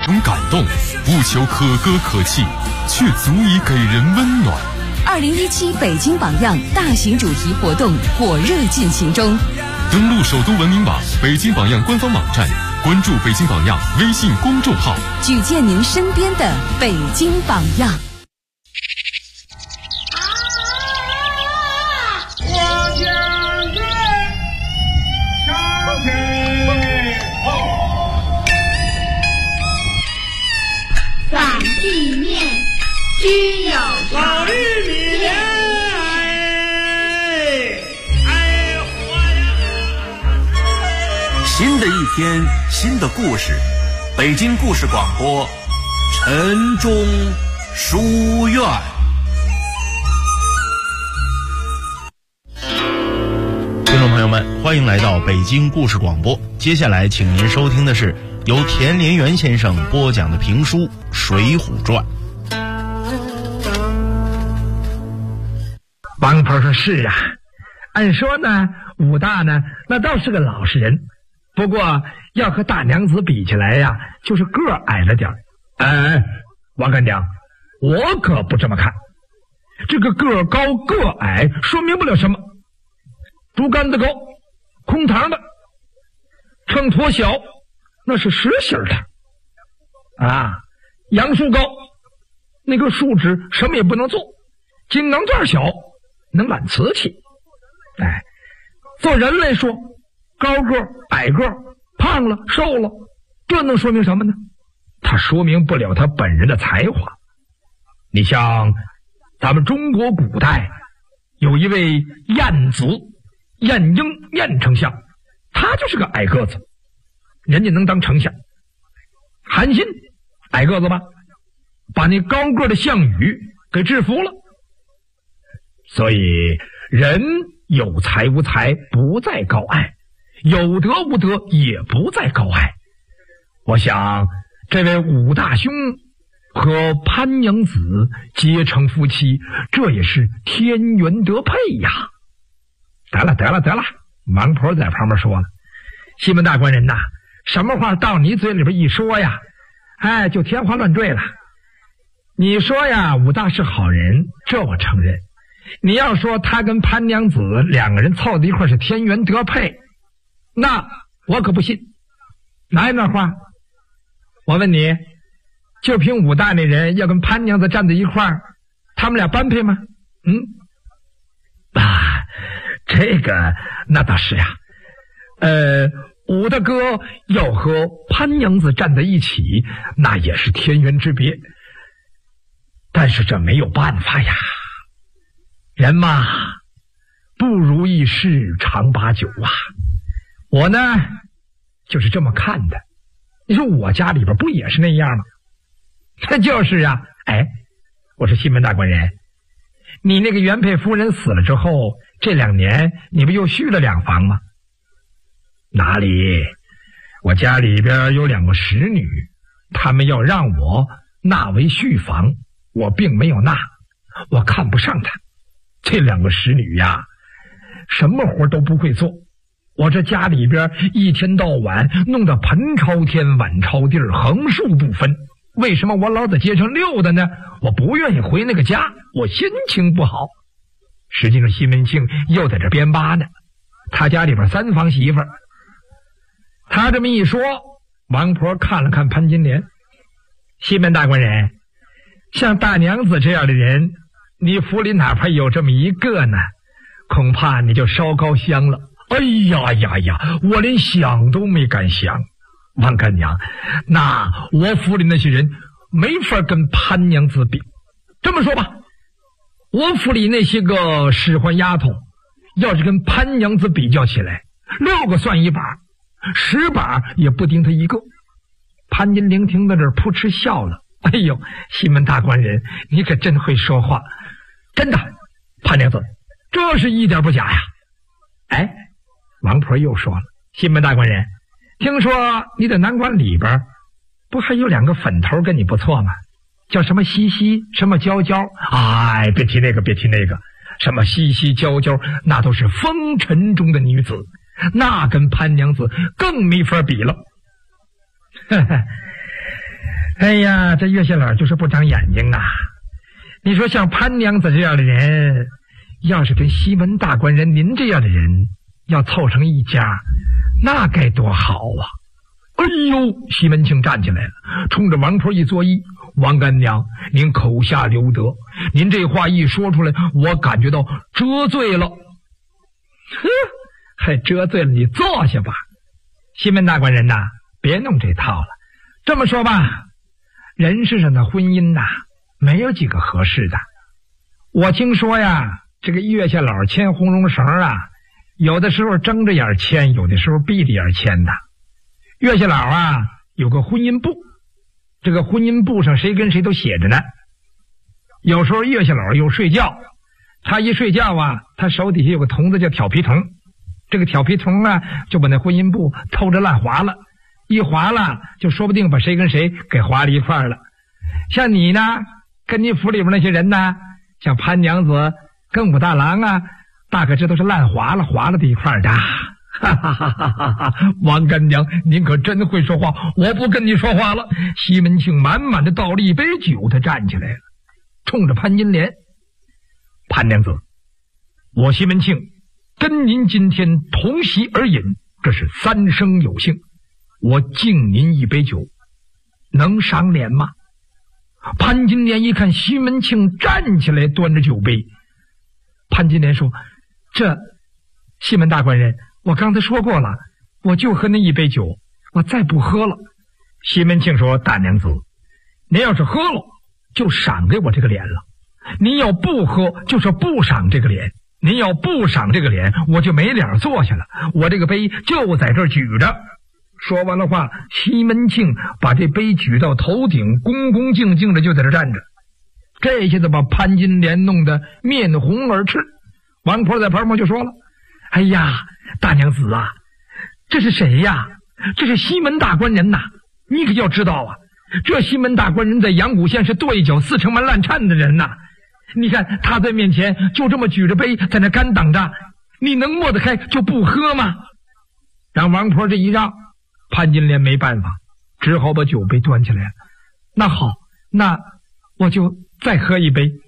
种感动，不求可歌可泣，却足以给人温暖。 2017北京榜样大型主题活动火热进行中， 登录首都文明网、北京榜样官方网站，关注北京榜样微信公众号， 举荐您身边的北京榜样。 反地面居有老玉米莲， 新的一天，新的故事，北京故事广播，晨钟书院。 听众朋友们，欢迎来到北京故事广播。接下来，请您收听的是由田连元先生播讲的评书《水浒传》。 王婆说：“是啊，按说呢，武大呢那倒是个老实人，不过要和大娘子比起来呀，就是个矮了点。哎，王干娘，我可不这么看。这个个高个矮说明不了什么。竹竿子高，空堂的；秤砣小，那是实心的。啊，杨树高，那个树枝什么也不能做；金刚钻小，能揽瓷器。哎，做人来说，高个矮个，胖了瘦了，这能说明什么呢？它说明不了他本人的才华。你像咱们中国古代有一位晏子晏婴晏丞相，他就是个矮个子，人家能当丞相。韩信矮个子吧，把那高个的项羽给制服了。所以人有才无才不在高矮，有德无德也不在高矮。我想这位武大兄和潘娘子结成夫妻，这也是天缘得配呀。得了，王婆在旁边说了：“西门大官人呐，什么话到你嘴里边一说呀，哎，就天花乱坠了。你说呀，武大是好人，这我承认。你要说他跟潘娘子两个人凑在一块是天缘得配，那我可不信。哪有那话？我问你，就凭武大那人要跟潘娘子站在一块儿，他们俩般配吗？这个那倒是呀。武大哥要和潘娘子站在一起，那也是天缘之别。但是这没有办法呀，人嘛，不如意事常八九啊。我呢，就是这么看的。你说我家里边不也是那样吗？那就是啊。哎，我说西门大官人，你那个原配夫人死了之后，这2年你不又续了2房吗？哪里，我家里边有2个使女，他们要让我纳为续房，我并没有纳，我看不上她。这2个使女呀，什么活都不会做，我这家里边一天到晚弄得盆朝天碗朝地，横竖不分。为什么我老在街上溜达呢？我不愿意回那个家，我心情不好。实际上西门庆又在这编扒呢，他家里边3房媳妇儿。他这么一说，王婆看了看潘金莲：“西门大官人，像大娘子这样的人，你府里哪怕有这么一个呢，恐怕你就烧高香了。”哎呀，我连想都没敢想。王干娘，那我府里那些人没法跟潘娘子比。这么说吧，我府里那些个使唤丫头，要是跟潘娘子比较起来，6个算一把，10把也不顶他一个。潘金莲听到这儿扑哧笑了：“哎呦，西门大官人，你可真会说话。真的，潘娘子，这是一点不假呀。”哎，王婆又说了：“西门大官人，听说你在南关里边不还有2个粉头跟你不错吗？叫什么西西，什么娇娇。哎，别提那个，什么西西娇娇，那都是风尘中的女子，那跟潘娘子更没法比了。 哎呀，这岳谢老就是不长眼睛啊！你说像潘娘子这样的人，要是跟西门大官人您这样的人要凑成一家，那该多好啊！哎呦，西门庆站起来了，冲着王婆一作揖：“王干娘，您口下留德，您这话一说出来，我感觉到遮罪了。”哼，还遮罪了？你坐下吧。西门大官人呐，别弄这套了。这么说吧，人世上的婚姻呐，没有几个合适的。我听说呀，这个月下老牵红绒绳啊，有的时候睁着眼牵，有的时候闭着眼牵的。月下老啊，有个婚姻簿，这个婚姻簿上谁跟谁都写着呢。有时候月下老又睡觉，他一睡觉啊，他手底下有个童子叫挑皮童，这个挑皮童啊，就把那婚姻簿偷着烂划了，一划了，就说不定把谁跟谁给划了一块了。像你呢，跟你府里边那些人呢，像潘娘子跟武大郎啊，大概这都是烂划了的一块的。哈哈哈哈哈！王干娘，您可真会说话，我不跟你说话了。西门庆满满的倒了一杯酒，他站起来了，冲着潘金莲：“潘娘子，我西门庆跟您今天同席而饮，这是三生有幸，我敬您一杯酒，能赏脸吗？”潘金莲一看西门庆站起来端着酒杯，潘金莲说：“这西门大官人，我刚才说过了，我就喝那一杯酒，我再不喝了。”西门庆说：“大娘子，您要是喝了，就赏给我这个脸了；您要不喝，就是不赏这个脸。您要不赏这个脸，我就没脸坐下了。我这个杯就在这儿举着。”说完了话，西门庆把这杯举到头顶，恭恭敬敬的就在这站着。这下子把潘金莲弄得面红耳赤。王婆在旁边就说了：“哎呀，大娘子啊，这是谁呀？这是西门大官人呐！你可要知道啊，这西门大官人在阳谷县是跺一脚4城门烂颤的人呐！你看他在面前就这么举着杯在那干等着，你能抹得开就不喝吗？”让王婆这一让，潘金莲没办法，只好把酒杯端起来了。那好，那我就再喝一杯。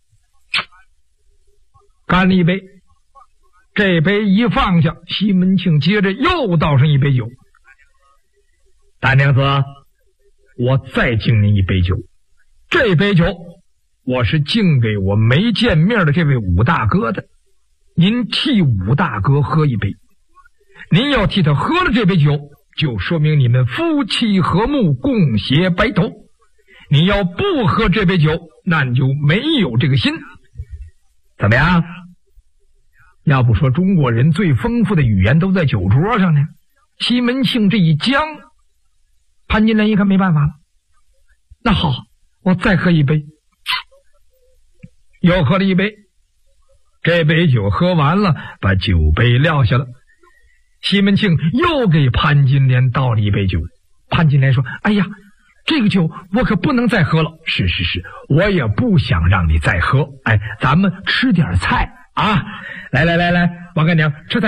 干了一杯，这杯一放下，西门庆接着又倒上一杯酒。大娘子，我再敬您一杯酒，这杯酒我是敬给我没见面的这位武大哥的，您替武大哥喝一杯。您要替他喝了这杯酒，就说明你们夫妻和睦，共携白头。你要不喝这杯酒，那你就没有这个心。怎么样？要不说中国人最丰富的语言都在酒桌上呢。西门庆这一僵，潘金莲一看没办法了，那好，我再喝一杯。又喝了一杯，这杯酒喝完了，把酒杯撂下了。西门庆又给潘金莲倒了一杯酒。潘金莲说：“哎呀，这个酒我可不能再喝了。”是，我也不想让你再喝。哎，咱们吃点菜啊！来，王干娘，吃菜。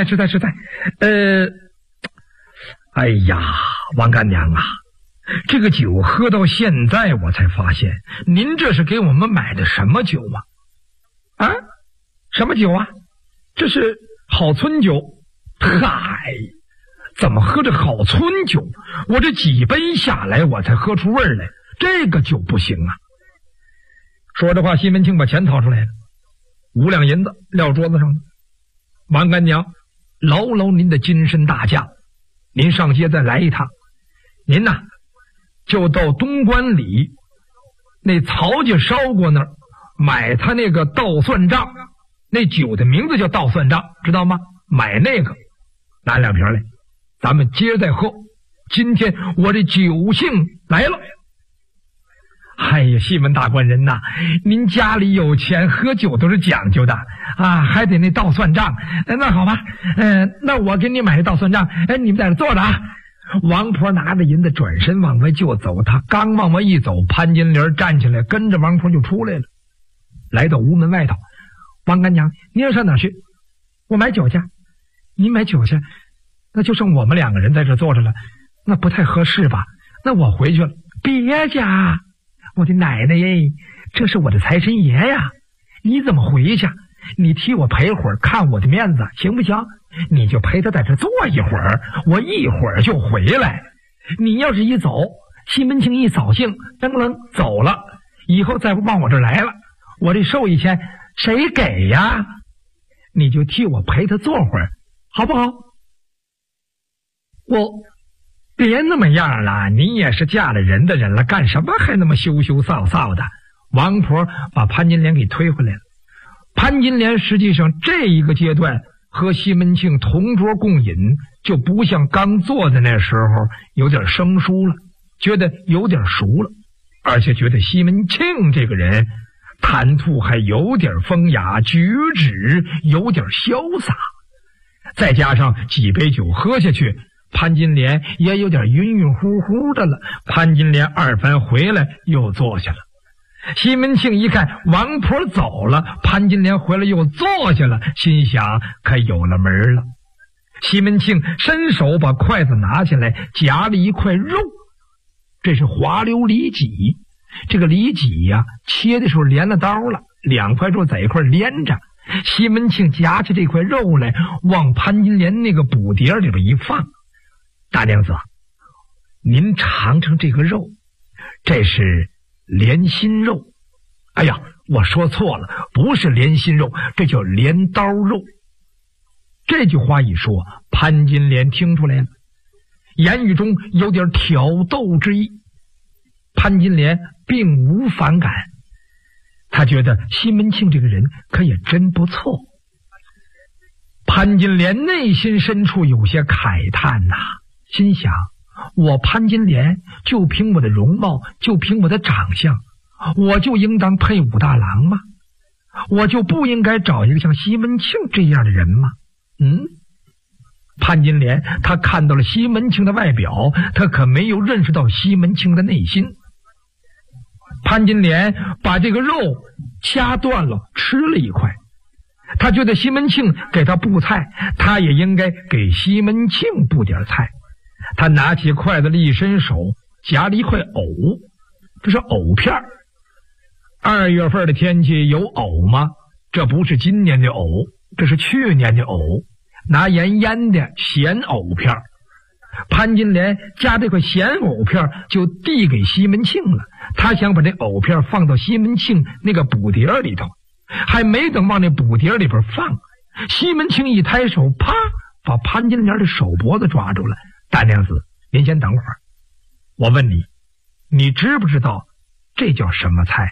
哎呀，王干娘啊，这个酒喝到现在，我才发现您这是给我们买的什么酒啊？什么酒啊？这是好村酒。嗨，怎么喝这好村酒？我这几杯下来，我才喝出味儿来，这个酒不行啊！说着话，西门庆把钱掏出来了，5两银子撂桌子上了。王干娘，劳您的金身大驾，您上街再来一趟。您呐，就到东关里那曹家烧锅那儿买他那个倒蒜账，那酒的名字叫倒蒜账，知道吗？买那个，拿2瓶来，咱们接着再喝。今天我这酒兴来了。哎呀，西门大官人呐，您家里有钱，喝酒都是讲究的啊，还得那倒蒜账。那好吧，那我给你买倒蒜账。你们在这坐着啊。王婆拿着银子转身往外就走，他刚往外一走，潘金莲站起来跟着王婆就出来了，来到屋门外头。王干娘，您要上哪去？我买酒去。您买酒去？那就剩我们2个人在这坐着了，那不太合适吧？那我回去了。 别家，我的奶奶耶，这是我的财神爷呀！你怎么回去？你替我陪会儿，看我的面子行不行？你就陪他在这坐一会儿，我一会儿就回来。你要是一走，西门庆一扫兴，噔噔走了，以后再不往我这儿来了，我这寿衣钱谁给呀？你就替我陪他坐会儿，好不好？我别那么样了，你也是嫁了人的人了，干什么还那么羞羞臊臊的？王婆把潘金莲给推回来了。潘金莲实际上这一个阶段和西门庆同桌共饮，就不像刚做的那时候有点生疏了，觉得有点熟了，而且觉得西门庆这个人谈吐还有点风雅，举止有点潇洒，再加上几杯酒喝下去，潘金莲也有点晕晕乎乎的了。潘金莲二番回来又坐下了。西门庆一看王婆走了，潘金莲回来又坐下了，心想可有了门了。西门庆伸手把筷子拿下来，夹了一块肉，这是滑溜里脊。这个里脊呀，切的时候连了刀了，两块肉在一块连着。西门庆夹起这块肉来，往潘金莲那个补碟里边一放。大娘子，您尝尝这个肉，这是连心肉。哎呀，我说错了，不是连心肉，这叫镰刀肉。这句话一说，潘金莲听出来了，言语中有点挑逗之意。潘金莲并无反感，他觉得西门庆这个人可也真不错。潘金莲内心深处有些慨叹呐，心想我潘金莲就凭我的容貌，就凭我的长相，我就应当配武大郎吗？我就不应该找一个像西门庆这样的人吗？潘金莲他看到了西门庆的外表，他可没有认识到西门庆的内心。潘金莲把这个肉掐断了，吃了一块。他觉得西门庆给他布菜，他也应该给西门庆布点菜。他拿起筷子，一伸手夹了一块藕，这是藕片。2月份的天气有藕吗？这不是今年的藕，这是去年的藕，拿盐腌的咸藕片。潘金莲夹这块咸藕片就递给西门庆了，他想把这藕片放到西门庆那个补碟里头，还没等往那补碟里边放，西门庆一抬手，啪，把潘金莲的手脖子抓住了。大娘子，您先等会儿，我问你，你知不知道这叫什么菜？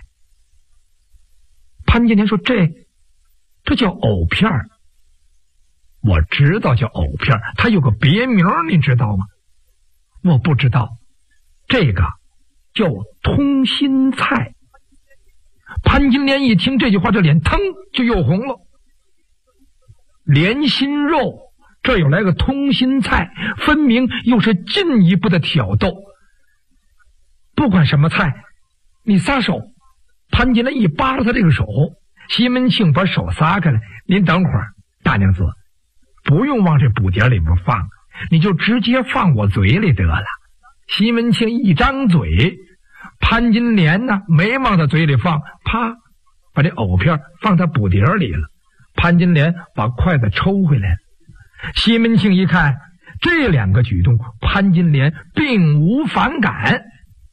潘金莲说这叫藕片。我知道叫藕片，它有个别名，你知道吗？我不知道，这个叫通心菜。潘金莲一听这句话，这脸腾就又红了。连心肉，这又来个通心菜，分明又是进一步的挑逗。不管什么菜，你撒手。潘金莲一扒拉他这个手，西门庆把手撒开来，您等会儿，大娘子，不用往这补碟里边放，你就直接放我嘴里得了。西门庆一张嘴，潘金莲呢没往他嘴里放，啪，把这藕片放他补碟里了。潘金莲把筷子抽回来了。西门庆一看这两个举动，潘金莲并无反感。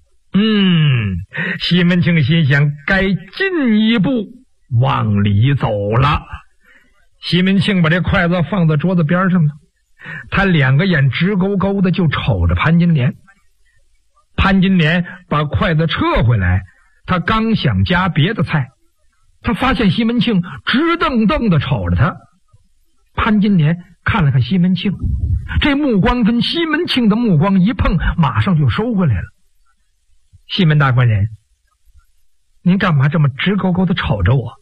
西门庆心想该进一步往里走了。西门庆把这筷子放在桌子边上了，他两个眼直勾勾的就瞅着潘金莲。潘金莲把筷子撤回来，他刚想夹别的菜，他发现西门庆直瞪瞪的瞅着他。潘金莲看了看西门庆，这目光跟西门庆的目光一碰，马上就收回来了。西门大官人，您干嘛这么直勾勾的瞅着我？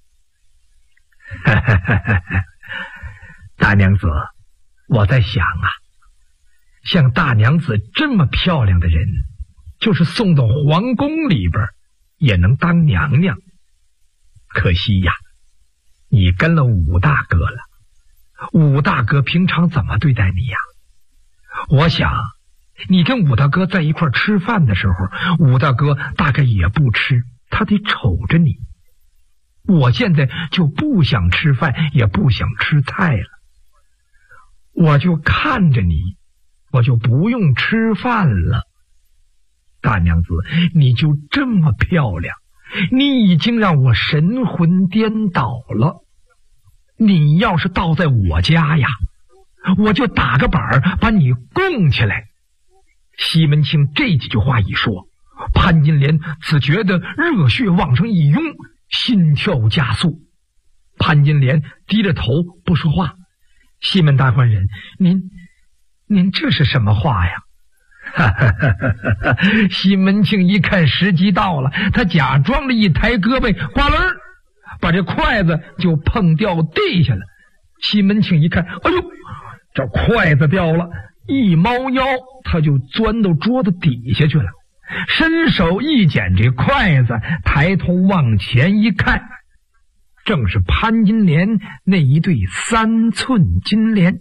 大娘子，我在想啊，像大娘子这么漂亮的人，就是送到皇宫里边也能当娘娘。可惜呀，你跟了武大哥了，武大哥平常怎么对待你呀？我想你跟武大哥在一块吃饭的时候，武大哥大概也不吃，他得瞅着你。我现在就不想吃饭，也不想吃菜了，我就看着你，我就不用吃饭了。大娘子，你就这么漂亮，你已经让我神魂颠倒了。你要是倒在我家呀，我就打个板把你供起来。西门庆这几句话一说，潘金莲只觉得热血往上一涌，心跳加速。潘金莲低着头不说话。西门大官人，您这是什么话呀？西门庆一看时机到了，他假装的一抬胳膊，呱楞把这筷子就碰掉地下了。西门庆一看，哎呦，这筷子掉了，一猫腰他就钻到桌子底下去了，伸手一捡这筷子，抬头往前一看，正是潘金莲那一对3寸金莲。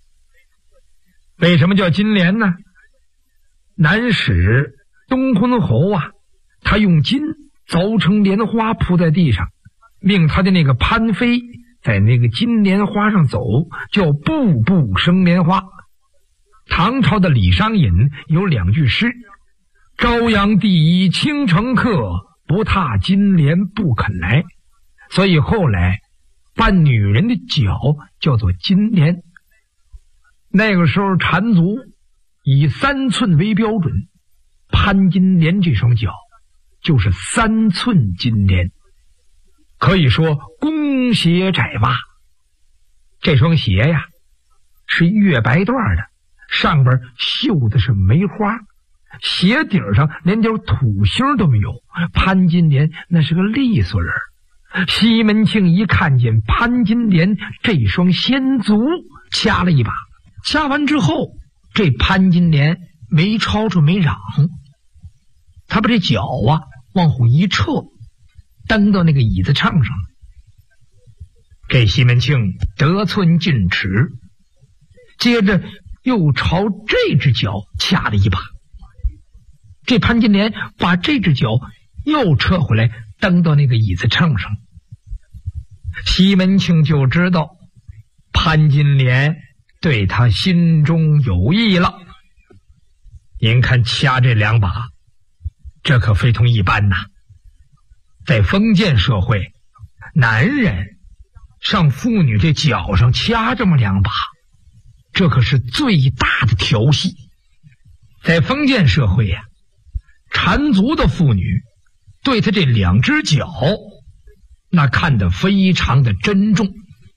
为什么叫金莲呢？南史东昏侯啊，他用金凿成莲花铺在地上，命他的那个潘妃在那个金莲花上走，叫步步生莲花。唐朝的李商隐有2句诗：朝阳第一倾城客，不踏金莲不肯来。所以后来扮女人的脚叫做金莲。那个时候缠足以3寸为标准，潘金莲这双脚就是3寸金莲，可以说弓鞋窄袜。这双鞋呀是月白缎的，上边绣的是梅花，鞋底上连条土星都没有。潘金莲那是个利索人。西门庆一看见潘金莲这双仙足，掐了一把。掐完之后，这潘金莲没吵吵没嚷，他把这脚啊往后一撤，蹬到那个椅子唱上了。这西门庆得寸进尺，接着又朝这只脚掐了一把。这潘金莲把这只脚又撤回来，蹬到那个椅子唱上。西门庆就知道潘金莲对他心中有意了。您看掐这2把，这可非同一般呐。在封建社会，男人上妇女这脚上掐这么2把，这可是最大的调戏。在封建社会呀，缠足的妇女对他这2只脚那看得非常的珍重。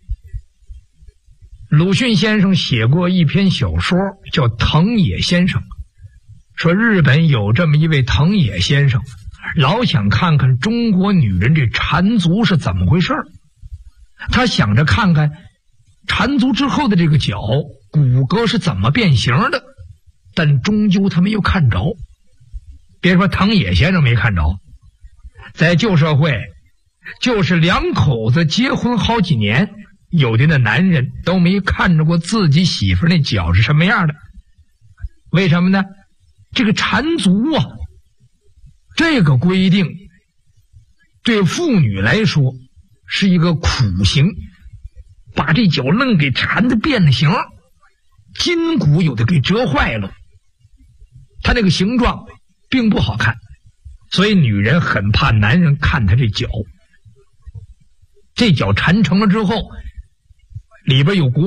鲁迅先生写过一篇小说叫《藤野先生》，说日本有这么一位藤野先生，老想看看中国女人这缠足是怎么回事。他想着看看缠足之后的这个脚骨骼是怎么变形的，但终究他没有看着。别说藤野先生没看着，在旧社会，就是2口子结婚好几年，有的那男人都没看着过自己媳妇那脚是什么样的。为什么呢？这个缠足啊，这个规定对妇女来说是一个苦刑，把这脚愣给缠得变了形，筋骨有的给折坏了，他那个形状并不好看，所以女人很怕男人看她这脚。这脚缠成了之后，里边有骨